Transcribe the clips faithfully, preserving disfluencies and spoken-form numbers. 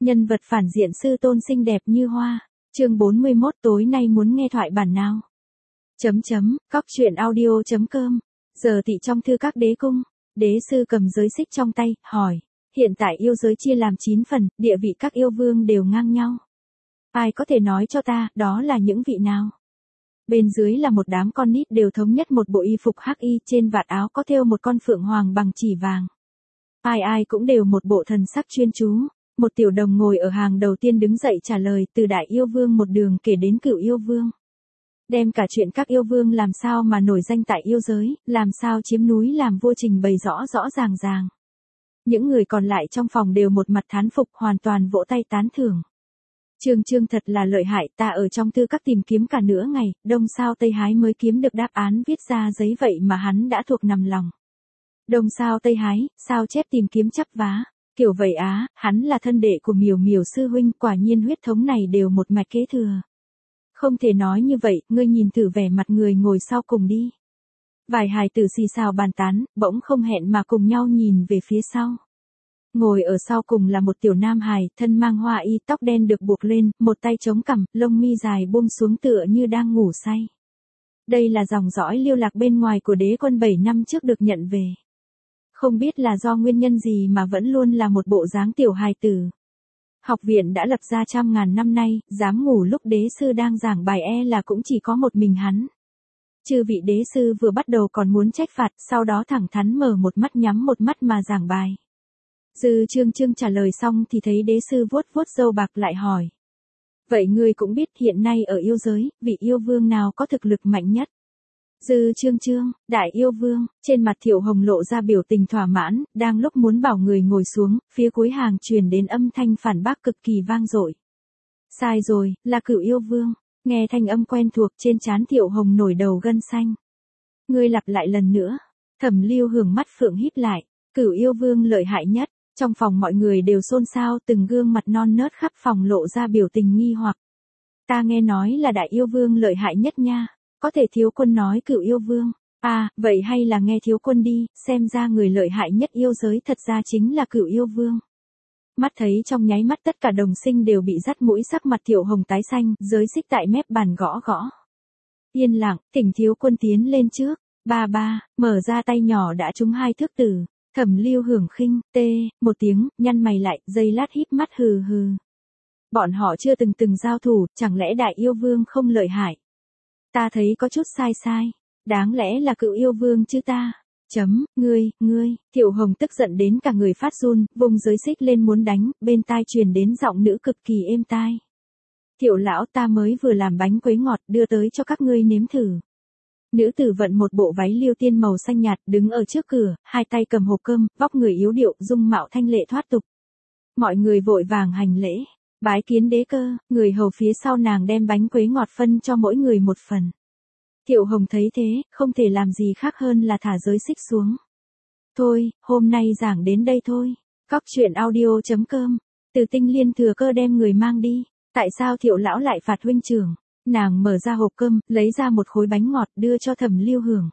Nhân vật phản diện sư tôn xinh đẹp như hoa. Chương bốn mươi mốt tối nay muốn nghe thoại bản nào? Chấm chấm, cóc truyện audio chấm com. Giờ thị trong thư các đế cung, đế sư cầm giới xích trong tay, hỏi. Hiện tại yêu giới chia làm chín phần, địa vị các yêu vương đều ngang nhau. Ai có thể nói cho ta, đó là những vị nào? Bên dưới là một đám con nít đều thống nhất một bộ y phục hắc y, trên vạt áo có thêu một con phượng hoàng bằng chỉ vàng. Ai ai cũng đều một bộ thần sắc chuyên chú. Một tiểu đồng ngồi ở hàng đầu tiên đứng dậy trả lời, từ đại yêu vương một đường kể đến cửu yêu vương. Đem cả chuyện các yêu vương làm sao mà nổi danh tại yêu giới, làm sao chiếm núi làm vua trình bày rõ rõ ràng ràng. Những người còn lại trong phòng đều một mặt thán phục, hoàn toàn vỗ tay tán thưởng. Trương Trương thật là lợi hại, ta ở trong tư các tìm kiếm cả nửa ngày, đông sao tây hái mới kiếm được đáp án viết ra giấy vậy mà hắn đã thuộc nằm lòng. Đông sao tây hái, sao chép tìm kiếm chắp vá. Kiểu vậy á, hắn là thân đệ của Miểu Miểu sư huynh, quả nhiên huyết thống này đều một mạch kế thừa. Không thể nói như vậy, ngươi nhìn thử vẻ mặt người ngồi sau cùng đi. Vài hài tử xì xào bàn tán, bỗng không hẹn mà cùng nhau nhìn về phía sau. Ngồi ở sau cùng là một tiểu nam hài, thân mang hoa y, tóc đen được buộc lên, một tay chống cằm, lông mi dài buông xuống tựa như đang ngủ say. Đây là dòng dõi lưu lạc bên ngoài của đế quân bảy năm trước được nhận về. Không biết là do nguyên nhân gì mà vẫn luôn là một bộ dáng tiểu hài tử. Học viện đã lập ra trăm ngàn năm nay, dám ngủ lúc đế sư đang giảng bài e là cũng chỉ có một mình hắn. Chư vị đế sư vừa bắt đầu còn muốn trách phạt, sau đó thẳng thắn mở một mắt nhắm một mắt mà giảng bài. Dư Trương Trương trả lời xong thì thấy đế sư vuốt vuốt râu bạc lại hỏi. Vậy ngươi cũng biết hiện nay ở yêu giới, vị yêu vương nào có thực lực mạnh nhất? Dư Trương Trương, đại yêu vương, trên mặt Thiệu Hồng lộ ra biểu tình thỏa mãn, đang lúc muốn bảo người ngồi xuống, phía cuối hàng truyền đến âm thanh phản bác cực kỳ vang dội. Sai rồi, là cửu yêu vương. Nghe thanh âm quen thuộc, trên trán Thiệu Hồng nổi đầu gân xanh. Ngươi lặp lại lần nữa. Thẩm Lưu Hưởng mắt phượng híp lại, cửu yêu vương lợi hại nhất. Trong phòng mọi người đều xôn xao, từng gương mặt non nớt khắp phòng lộ ra biểu tình nghi hoặc. Ta nghe nói là đại yêu vương lợi hại nhất nha. Có thể thiếu quân nói cửu yêu vương. À, vậy hay là nghe thiếu quân đi, xem ra người lợi hại nhất yêu giới thật ra chính là cửu yêu vương. Mắt thấy trong nháy mắt tất cả đồng sinh đều bị dắt mũi, sắc mặt Thiệu Hồng tái xanh, giới xích tại mép bàn gõ gõ. Yên lặng, thỉnh thiếu quân tiến lên trước. Ba ba, mở ra tay nhỏ đã trúng hai thước tử. Thẩm Lưu Hưởng khinh, tê, một tiếng, nhăn mày lại, giây lát híp mắt hừ hừ. Bọn họ chưa từng từng giao thủ, chẳng lẽ đại yêu vương không lợi hại? Ta thấy có chút sai sai. Đáng lẽ là cựu yêu vương chứ ta. Chấm, ngươi, ngươi, Thiệu Hồng tức giận đến cả người phát run, vùng giới xích lên muốn đánh, bên tai truyền đến giọng nữ cực kỳ êm tai. Thiệu lão, ta mới vừa làm bánh quấy ngọt đưa tới cho các ngươi nếm thử. Nữ tử vận một bộ váy liêu tiên màu xanh nhạt, đứng ở trước cửa, hai tay cầm hộp cơm, vóc người yếu điệu, dung mạo thanh lệ thoát tục. Mọi người vội vàng hành lễ. Bái kiến đế cơ, người hầu phía sau nàng đem bánh quấy ngọt phân cho mỗi người một phần. Thiệu Hồng thấy thế, không thể làm gì khác hơn là thả giới xích xuống. Thôi, hôm nay giảng đến đây thôi. Cóc truyện audio chấm com. Từ Tinh Liên thừa cơ đem người mang đi. Tại sao Thiệu lão lại phạt huynh trưởng? Nàng mở ra hộp cơm, lấy ra một khối bánh ngọt đưa cho Thẩm Lưu Hưởng.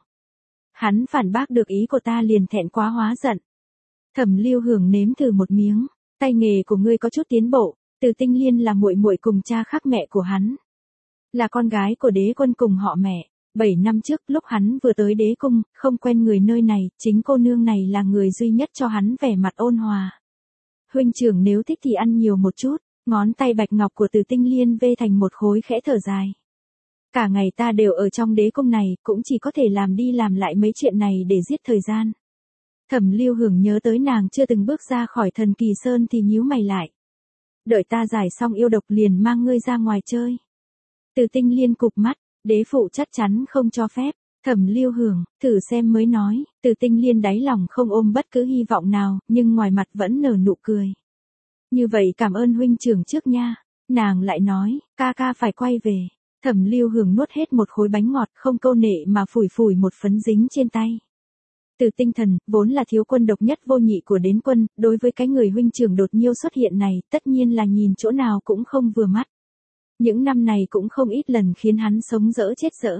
Hắn phản bác được ý của ta liền thẹn quá hóa giận. Thẩm Lưu Hưởng nếm thử một miếng. Tay nghề của ngươi có chút tiến bộ. Từ Tinh Liên là muội muội cùng cha khác mẹ của hắn. Là con gái của đế quân cùng họ mẹ. Bảy năm trước lúc hắn vừa tới đế cung, không quen người nơi này, chính cô nương này là người duy nhất cho hắn vẻ mặt ôn hòa. Huynh trưởng nếu thích thì ăn nhiều một chút. Ngón tay bạch ngọc của Từ Tinh Liên vê thành một khối khẽ thở dài. Cả ngày ta đều ở trong đế cung này, cũng chỉ có thể làm đi làm lại mấy chuyện này để giết thời gian. Thẩm Lưu Hưởng nhớ tới nàng chưa từng bước ra khỏi Thần Kỳ Sơn thì nhíu mày lại. Đợi ta giải xong yêu độc liền mang ngươi ra ngoài chơi. Từ Tinh Liên cụp mắt, đế phụ chắc chắn không cho phép. Thẩm Lưu Hưởng, thử xem mới nói. Từ Tinh Liên đáy lòng không ôm bất cứ hy vọng nào, nhưng ngoài mặt vẫn nở nụ cười. Như vậy cảm ơn huynh trưởng trước nha. Nàng lại nói, ca ca phải quay về. Thẩm Lưu Hưởng nuốt hết một khối bánh ngọt, không câu nệ mà phủi phủi một phấn dính trên tay. Từ Tinh Thần, vốn là thiếu quân độc nhất vô nhị của đế quân, đối với cái người huynh trưởng đột nhiêu xuất hiện này, tất nhiên là nhìn chỗ nào cũng không vừa mắt. Những năm này cũng không ít lần khiến hắn sống dỡ chết dỡ.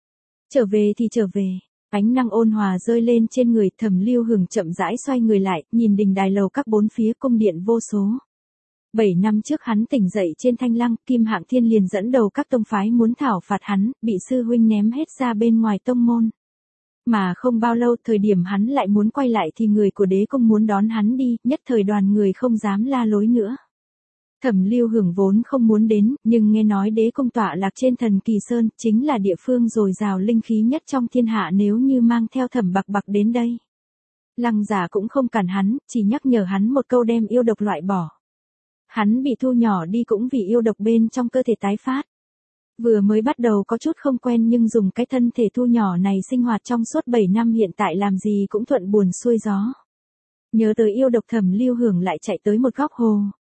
Trở về thì trở về. Ánh nắng ôn hòa rơi lên trên người, Thẩm Lưu Hưởng chậm rãi xoay người lại, nhìn đình đài lầu các bốn phía cung điện vô số. Bảy năm trước hắn tỉnh dậy trên Thanh Lăng, Kim Hạng Thiên liền dẫn đầu các tông phái muốn thảo phạt hắn, bị sư huynh ném hết ra bên ngoài tông môn. Mà không bao lâu thời điểm hắn lại muốn quay lại thì người của đế cung muốn đón hắn đi, nhất thời đoàn người không dám la lối nữa. Thẩm Lưu Hưởng vốn không muốn đến, nhưng nghe nói đế cung tọa lạc trên Thần Kỳ Sơn, chính là địa phương dồi dào linh khí nhất trong thiên hạ, nếu như mang theo Thẩm Bạc Bạc đến đây. Lăng Giả cũng không cản hắn, chỉ nhắc nhở hắn một câu đem yêu độc loại bỏ. Hắn bị thu nhỏ đi cũng vì yêu độc bên trong cơ thể tái phát. Vừa mới bắt đầu có chút không quen nhưng dùng cái thân thể thu nhỏ này sinh hoạt trong suốt bảy năm hiện tại làm gì cũng thuận buồm xuôi gió. Nhớ tới yêu độc Thẩm Lưu Hưởng lại chạy tới một góc hồ.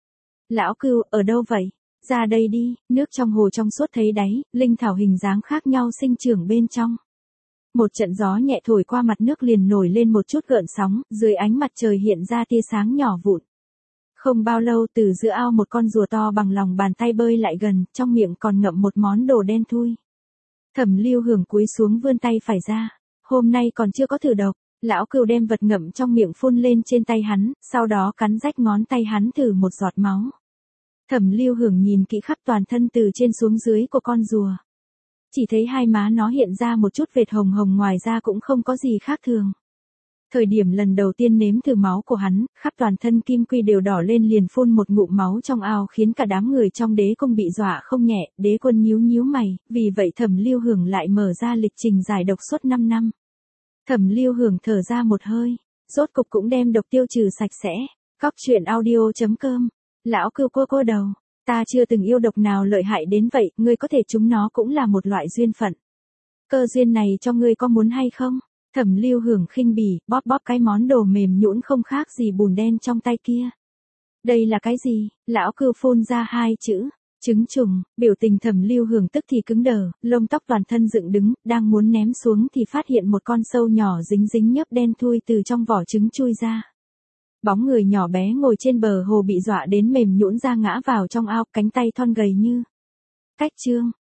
Lão Cưu, ở đâu vậy? Ra đây đi, nước trong hồ trong suốt thấy đáy, linh thảo hình dáng khác nhau sinh trưởng bên trong. Một trận gió nhẹ thổi qua mặt nước liền nổi lên một chút gợn sóng, dưới ánh mặt trời hiện ra tia sáng nhỏ vụn. Không bao lâu từ giữa ao một con rùa to bằng lòng bàn tay bơi lại gần, trong miệng còn ngậm một món đồ đen thui. Thẩm Lưu Hưởng cúi xuống vươn tay phải ra. Hôm nay còn chưa có thử độc. Lão Cưu đem vật ngậm trong miệng phun lên trên tay hắn, sau đó cắn rách ngón tay hắn thử một giọt máu. Thẩm Lưu Hưởng nhìn kỹ khắp toàn thân từ trên xuống dưới của con rùa. Chỉ thấy hai má nó hiện ra một chút vệt hồng hồng, ngoài ra cũng không có gì khác thường. Thời điểm lần đầu tiên nếm thử máu của hắn, khắp toàn thân kim quy đều đỏ lên liền phun một ngụm máu trong ao khiến cả đám người trong đế cung bị dọa không nhẹ, đế quân nhíu nhíu mày, vì vậy Thẩm Lưu Hưởng lại mở ra lịch trình giải độc suốt năm năm. Thẩm Lưu Hưởng thở ra một hơi, rốt cục cũng đem độc tiêu trừ sạch sẽ. Cóc truyện audio chấm com. Lão Cưu cô cô đầu, ta chưa từng yêu độc nào lợi hại đến vậy, ngươi có thể chúng nó cũng là một loại duyên phận. Cơ duyên này cho ngươi có muốn hay không? Thẩm Lưu Hưởng khinh bỉ, bóp bóp cái món đồ mềm nhũn không khác gì bùn đen trong tay kia. Đây là cái gì? Lão Cưu phun ra hai chữ. Trứng trùng. Biểu tình Thẩm Lưu Hưởng tức thì cứng đờ, lông tóc toàn thân dựng đứng, đang muốn ném xuống thì phát hiện một con sâu nhỏ dính dính nhớp đen thui từ trong vỏ trứng chui ra. Bóng người nhỏ bé ngồi trên bờ hồ bị dọa đến mềm nhũn ra ngã vào trong ao, cánh tay thon gầy như cách trương.